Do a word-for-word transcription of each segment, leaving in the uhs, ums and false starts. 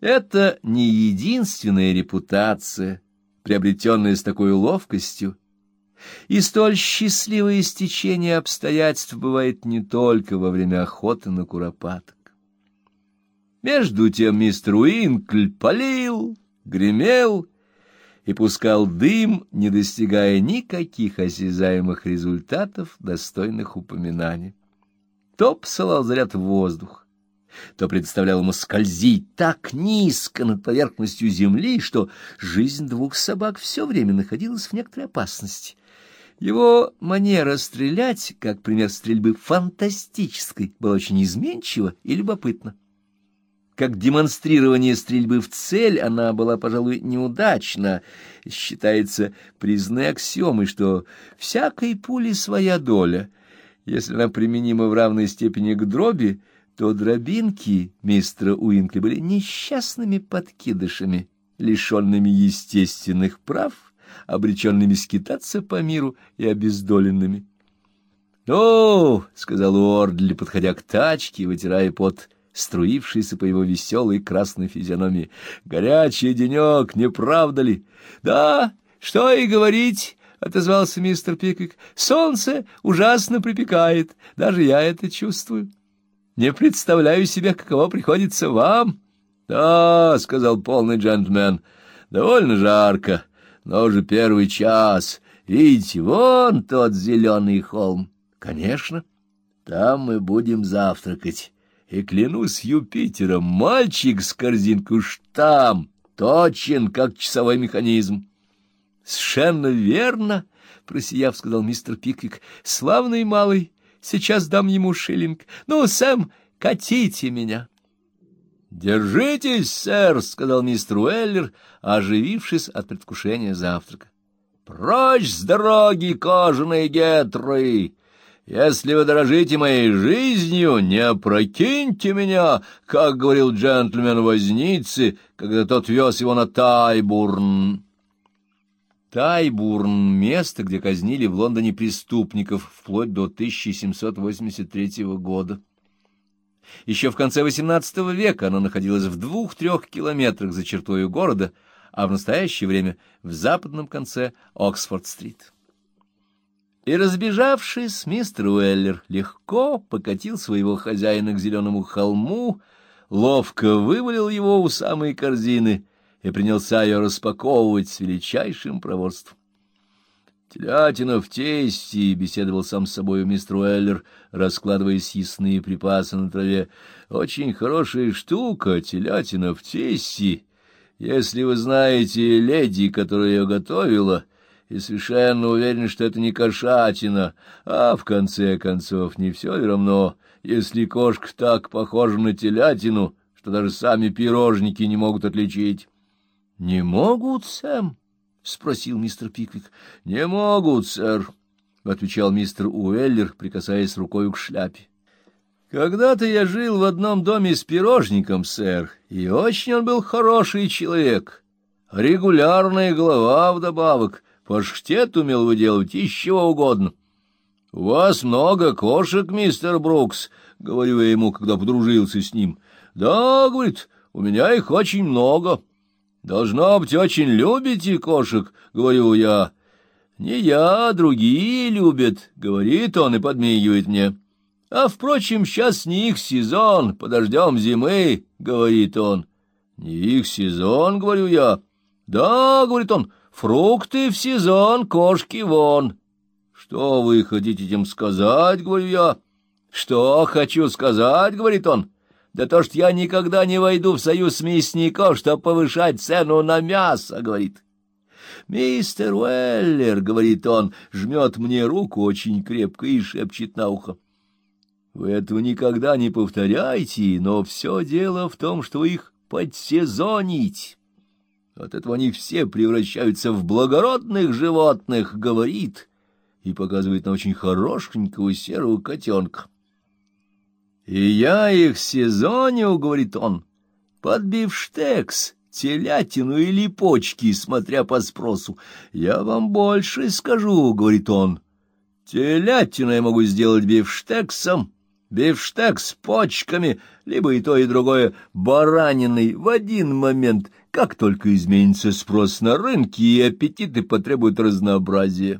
Это не единственная репутация, приобретенная с такой ловкостью, и столь счастливое стечение обстоятельств бывает не только во время охоты на куропаток. Между тем мистер Уинкль палил, гремел и пускал дым, не достигая никаких осязаемых результатов, достойных упоминания. То посылал заряд в воздух, то предоставлял ему скользить так низко над поверхностью земли, что жизнь двух собак все время находилась в некоторой опасности. Его манера стрелять, как пример стрельбы фантастической, была очень изменчива и любопытна. Как демонстрирование стрельбы в цель она была, пожалуй, неудачна. Считается признанной аксиомой, что всякой пули своя доля. Если она применима в равной степени к дроби, то дробинки мистера Уинкли были несчастными подкидышами, лишенными естественных прав, обреченными скитаться по миру и обездоленными. — Ну, — сказал Уордли, подходя к тачке и вытирая пот, струившийся по его веселой красной физиономии, — горячий денек, не правда ли? — Да, что и говорить, — отозвался мистер Пиквик, — солнце ужасно припекает, даже я это чувствую. Не представляю себе, каково приходится вам. — Да, — сказал полный джентльмен, — довольно жарко, но уже первый час. Видите, вон тот зеленый холм. — Конечно, там мы будем завтракать. И клянусь Юпитером, мальчик с корзинкой уж там, точен, как часовой механизм. — Совершенно верно, — просияв, сказал мистер Пиквик. — Славный малый, сейчас дам ему шиллинг. Ну, Сэм, катите меня. — Держитесь, сэр, — сказал мистер Уэллер, оживившись от предвкушения завтрака. — Прочь с дороги, кожаные гетры! Если вы дорожите моей жизнью, не опрокиньте меня, как говорил джентльмен возницы, когда тот вез его на Тайбурн. Тайбурн — место, где казнили в Лондоне преступников вплоть до тысяча семьсот восемьдесят третьего года. Еще в конце восемнадцатого века оно находилось в двух-трех километрах за чертою города, а в настоящее время в западном конце Оксфорд-стрит. И, разбежавшись, мистер Уэллер легко покатил своего хозяина к зеленому холму, ловко вывалил его у самой корзины и принялся ее распаковывать с величайшим проворством. «Телятина в тесте», — беседовал сам с собой мистер Уэллер, раскладывая съестные припасы на траве. «Очень хорошая штука, телятина в тесте. Если вы знаете леди, которая ее готовила, и совершенно уверен, что это не кошатина, а, в конце концов, не все ли равно, если кошка так похожа на телятину, что даже сами пирожники не могут отличить». — Не могут, Сэм? — спросил мистер Пиквик. — Не могут, сэр, — отвечал мистер Уэллер, прикасаясь рукой к шляпе. — Когда-то я жил в одном доме с пирожником, сэр, и очень он был хороший человек. Регулярная голова вдобавок. Паштет умел выделывать из чего угодно. — У вас много кошек, мистер Брукс, — говорю я ему, когда подружился с ним. — Да, — говорит, — у меня их очень много. — Должно быть, очень любите кошек, — говорю я. — Не я, другие любят, — говорит он и подмигивает мне. — А, впрочем, сейчас не их сезон, подождем зимы, — говорит он. — Не их сезон, — говорю я. — Да, — говорит он, — фрукты в сезон, кошки вон. — Что вы хотите этим сказать, — говорю я. — Что хочу сказать, — говорит он. — Да то, что я никогда не войду в союз мясников, чтобы повышать цену на мясо, — говорит. — Мистер Уэллер, — говорит он, жмет мне руку очень крепко и шепчет на ухо. — Вы этого никогда не повторяйте, но все дело в том, что вы их подсезонить. От этого они все превращаются в благородных животных, — говорит, и показывает на очень хорошенького серого котенка. — И я их сезоню, — говорит он, — под бифштекс, телятину или почки, смотря по спросу. Я вам больше скажу, — говорит он. Телятину я могу сделать бифштексом, бифштег с почками, либо и то, и другое бараниной в один момент, как только изменится спрос на рынке, и аппетиты потребуют разнообразия.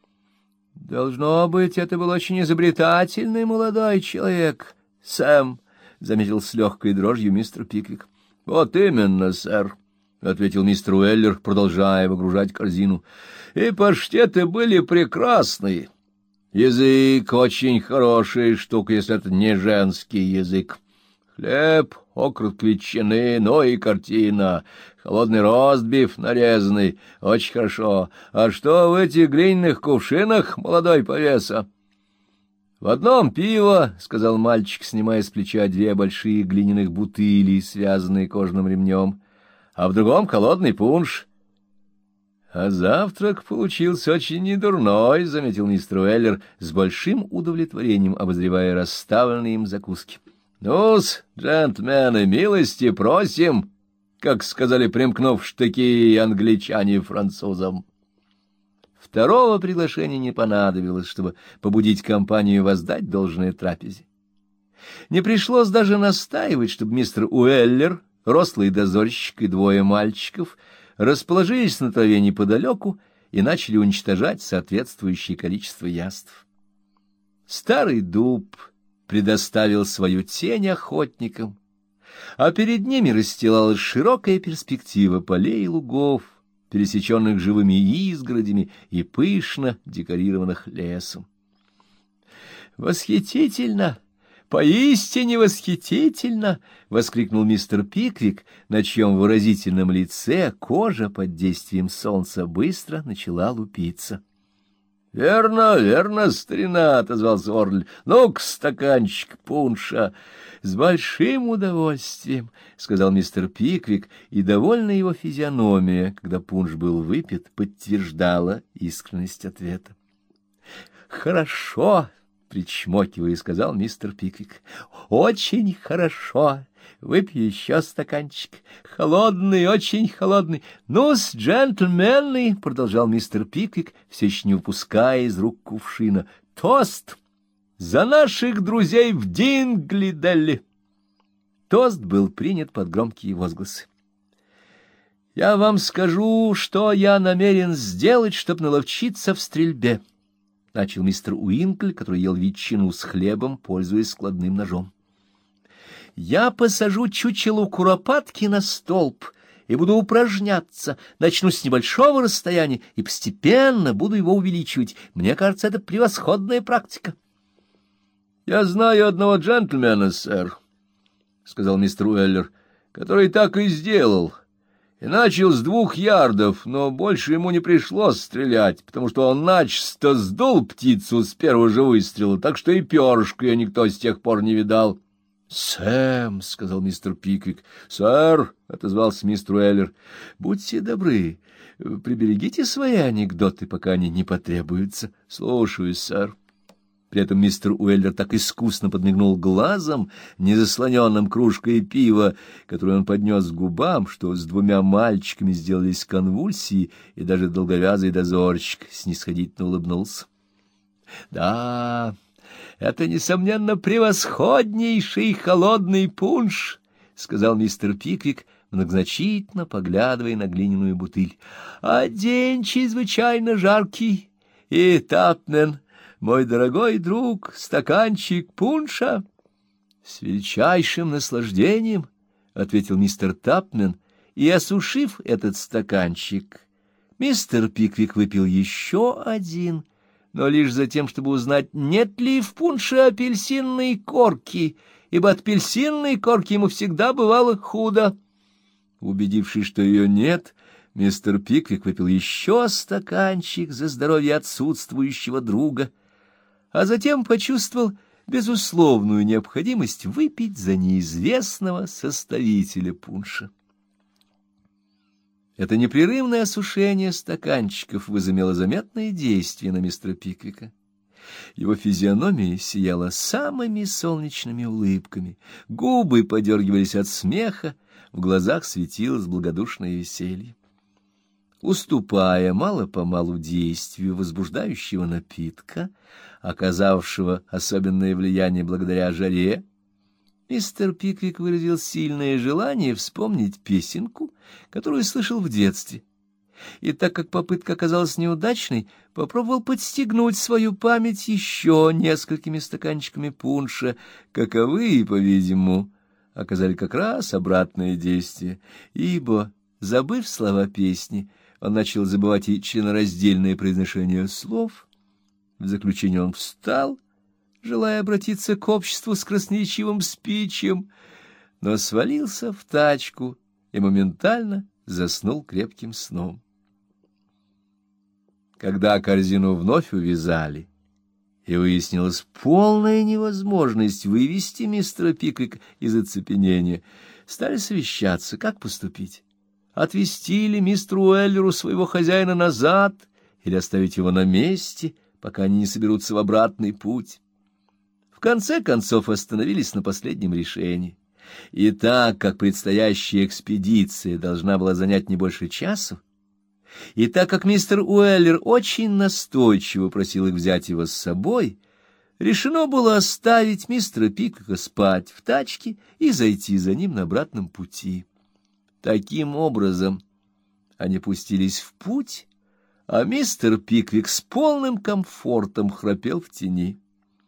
«Должно быть, это был очень изобретательный молодой человек, Сэм», — заметил с легкой дрожью мистер Пиквик. «Вот именно, сэр», — ответил мистер Уэллер, продолжая выгружать корзину. «И паштеты были прекрасные. Язык очень хорошая штука, если это не женский язык. Хлеб, окорок ветчины, ну и картина. Холодный ростбиф нарезанный, очень хорошо. А что в этих глиняных кувшинах, молодой повеса?» «В одном пиво», — сказал мальчик, снимая с плеча две большие глиняных бутыли, связанные кожаным ремнем, — «а в другом холодный пунш». «А завтрак получился очень недурной», — заметил мистер Уэллер, с большим удовлетворением обозревая расставленные им закуски. «Ну-с, джентльмены, милости просим», как сказали, примкнув штыки англичане французам. Второго приглашения не понадобилось, чтобы побудить компанию воздать должное трапезе. Не пришлось даже настаивать, чтобы мистер Уэллер, рослый дозорщик и двое мальчиков расположились на траве неподалеку и начали уничтожать соответствующее количество яств. Старый дуб предоставил свою тень охотникам, а перед ними расстилалась широкая перспектива полей и лугов, пересеченных живыми изгородями и пышно декорированных лесом. «Восхитительно! Поистине восхитительно!» — воскликнул мистер Пиквик, на чьем выразительном лице кожа под действием солнца быстро начала лупиться. «Верно, верно, старина!» — отозвался Орль. «Ну-ка, стаканчик пунша!» «С большим удовольствием!» — сказал мистер Пиквик, и довольная его физиономия, когда пунш был выпит, подтверждала искренность ответа. «Хорошо!» — причмокивая, сказал мистер Пиквик. «Очень хорошо! Выпью еще стаканчик. Холодный, очень холодный. Ну-с, джентльмены!» — продолжал мистер Пиквик, все еще не выпуская из рук кувшина. «Тост! За наших друзей в Динглиделле!» Тост был принят под громкие возгласы. «Я вам скажу, что я намерен сделать, чтобы наловчиться в стрельбе», — начал мистер Уинкль, который ел ветчину с хлебом, пользуясь складным ножом. «Я посажу чучело куропатки на столб и буду упражняться. Начну с небольшого расстояния и постепенно буду его увеличивать. Мне кажется, это превосходная практика». «Я знаю одного джентльмена, сэр», — сказал мистер Уэллер, — «который так и сделал. И начал с двух ярдов, но больше ему не пришлось стрелять, потому что он начисто сдул птицу с первого же выстрела, так что и перышка ее никто с тех пор не видал». «Сэм», — сказал мистер Пиквик. «Сэр», — отозвался мистер Уэллер, — «будьте добры, приберегите свои анекдоты, пока они не потребуются». «Слушаюсь, сэр». При этом мистер Уэллер так искусно подмигнул глазом, не заслоненным кружкой пива, которую он поднес к губам, что с двумя мальчиками сделались конвульсии, и даже долговязый дозорщик снисходительно улыбнулся. «Да, это, несомненно, превосходнейший холодный пунш», — сказал мистер Пиквик, многозначительно поглядывая на глиняную бутыль. «А день чрезвычайно жаркий, и Тапмен, мой дорогой друг, стаканчик пунша». «С величайшим наслаждением», — ответил мистер Тапмен, и, осушив этот стаканчик, мистер Пиквик выпил еще один, но лишь за тем, чтобы узнать, нет ли в пунше апельсинной корки, ибо от апельсинной корки ему всегда бывало худо. Убедившись, что ее нет, мистер Пиквик выпил еще стаканчик за здоровье отсутствующего друга, а затем почувствовал безусловную необходимость выпить за неизвестного составителя пунша. Это непрерывное осушение стаканчиков возымело заметное действие на мистера Пиквика. Его физиономия сияла самыми солнечными улыбками, губы подергивались от смеха, в глазах светилось благодушное веселье. уступая мало-помалу действию возбуждающего напитка, оказавшего особенное влияние благодаря жаре, мистер Пиквик выразил сильное желание вспомнить песенку, которую слышал в детстве, и так как попытка оказалась неудачной, попробовал подстегнуть свою память еще несколькими стаканчиками пунша, каковые, по-видимому, оказали как раз обратное действие, ибо, забыв слова песни, он начал забывать и членораздельное произношение слов. В заключение он встал, желая обратиться к обществу с красноречивым спичем, но свалился в тачку и моментально заснул крепким сном. Когда корзину вновь увязали, и выяснилась полная невозможность вывести мистера Пиквика из оцепенения, стали совещаться, как поступить. Отвезти ли мистеру Уэллеру своего хозяина назад или оставить его на месте, пока они не соберутся в обратный путь. В конце концов остановились на последнем решении. И так как предстоящая экспедиция должна была занять не больше часа, и так как мистер Уэллер очень настойчиво просил их взять его с собой, решено было оставить мистера Пиквика спать в тачке и зайти за ним на обратном пути. Таким образом, они пустились в путь, а мистер Пиквик с полным комфортом храпел в тени.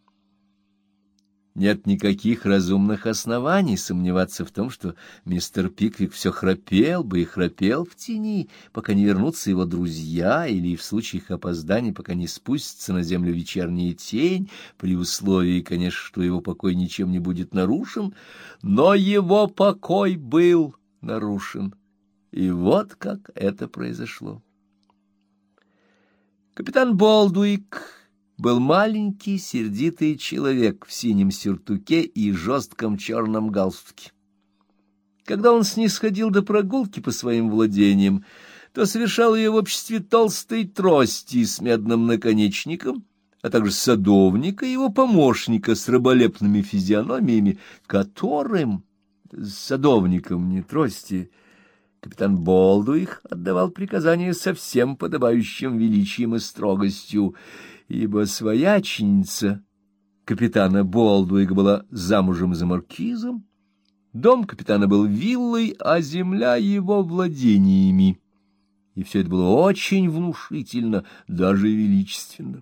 Нет никаких разумных оснований сомневаться в том, что мистер Пиквик все храпел бы и храпел в тени, пока не вернутся его друзья, или в случае их опозданий, пока не спустится на землю вечерняя тень, при условии, конечно, что его покой ничем не будет нарушен, но его покой был нарушен. И вот как это произошло. Капитан Болдуик был маленький, сердитый человек в синем сюртуке и жестком черном галстуке. Когда он снисходил до прогулки по своим владениям, то совершал ее в обществе толстой трости с медным наконечником, а также садовника и его помощника с раболепными физиономиями, которым, садовником не трости, капитан Болдуик отдавал приказания со всем подобающим величием и строгостью, ибо свояченица капитана Болдуика была замужем за маркизом, дом капитана был виллой, а земля его владениями, и все это было очень внушительно, даже величественно.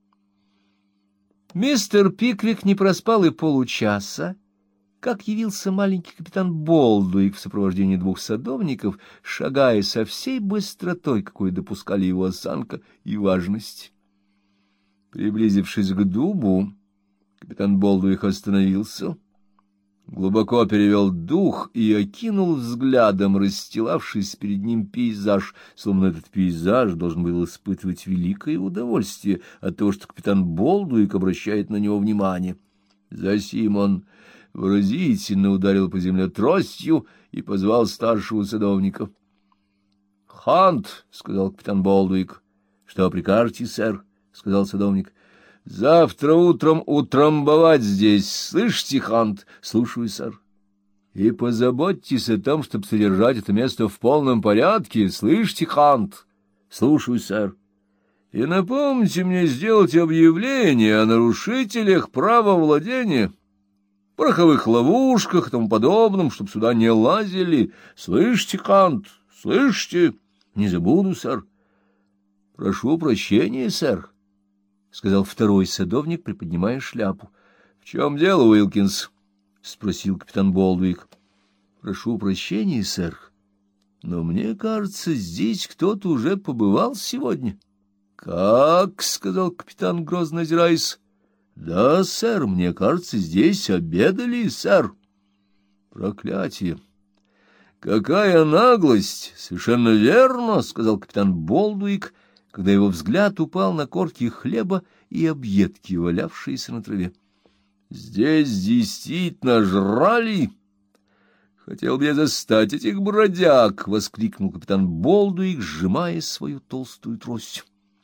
Мистер Пиквик не проспал и получаса, как явился маленький капитан Болдуик в сопровождении двух садовников, шагая со всей быстротой, какой допускали его осанка и важность. Приблизившись к дубу, капитан Болдуик остановился, глубоко перевел дух и окинул взглядом расстилавшийся перед ним пейзаж, словно этот пейзаж должен был испытывать великое удовольствие от того, что капитан Болдуик обращает на него внимание. Засим он выразительно ударил по земле тростью и позвал старшего садовника. — Хант, — сказал капитан Болдуик. — Что прикажете, сэр? — сказал садовник. — Завтра утром утрамбовать здесь. Слышите, Хант? — Слушаю, сэр. — И позаботьтесь о том, чтобы содержать это место в полном порядке. Слышите, Хант? — Слушаю, сэр. — И напомните мне сделать объявление о нарушителях права владения, пороховых ловушках и тому подобном, чтобы сюда не лазили. Слышите, Хант? Слышите? — Не забуду, сэр. — Прошу прощения, сэр, — сказал второй садовник, приподнимая шляпу. — В чем дело, Уилкинс? — спросил капитан Болдуик. — Прошу прощения, сэр, но мне кажется, здесь кто-то уже побывал сегодня. — Как? — сказал капитан, грозно озираясь. — Да, сэр, мне кажется, здесь обедали, сэр. — Проклятие! Какая наглость! Совершенно верно, — сказал капитан Болдуик, когда его взгляд упал на корки хлеба и объедки, валявшиеся на траве. — Здесь действительно жрали. — Хотел бы я застать этих бродяг! — воскликнул капитан Болдуик, сжимая свою толстую трость.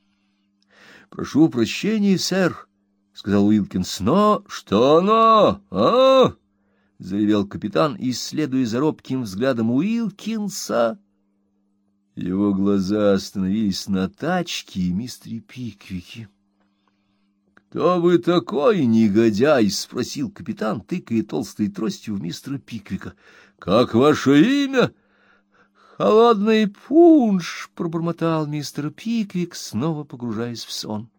— Прошу прощения, сэр, — сказал Уилкинс. — Но... — Что но? А? — заревел капитан, исследуя за робким взглядом Уилкинса. Его глаза остановились на тачке и мистере Пиквике. — Кто вы такой, негодяй? — спросил капитан, тыкая толстой тростью в мистера Пиквика. — Как ваше имя? — Холодный пунш, — пробормотал мистер Пиквик, снова погружаясь в сон.